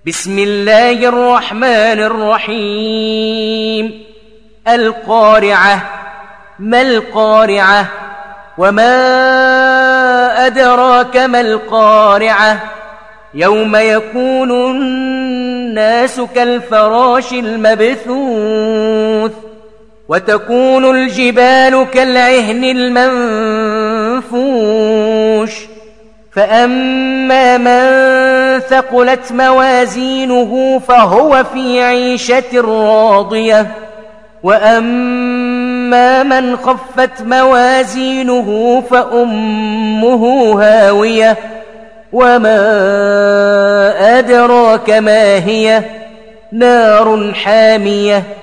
بسم الله الرحمن الرحيم. القارعة. ما القارعة؟ وما أدراك ما القارعة؟ يوم يكون الناس كالفراش المبثوث وتكون الجبال كالعهن المنفوش فأما من ثقلت موازينه فهو في عيشة راضية وأما من خفت موازينه فأمه هاوية وما أدراك ما هي نار حامية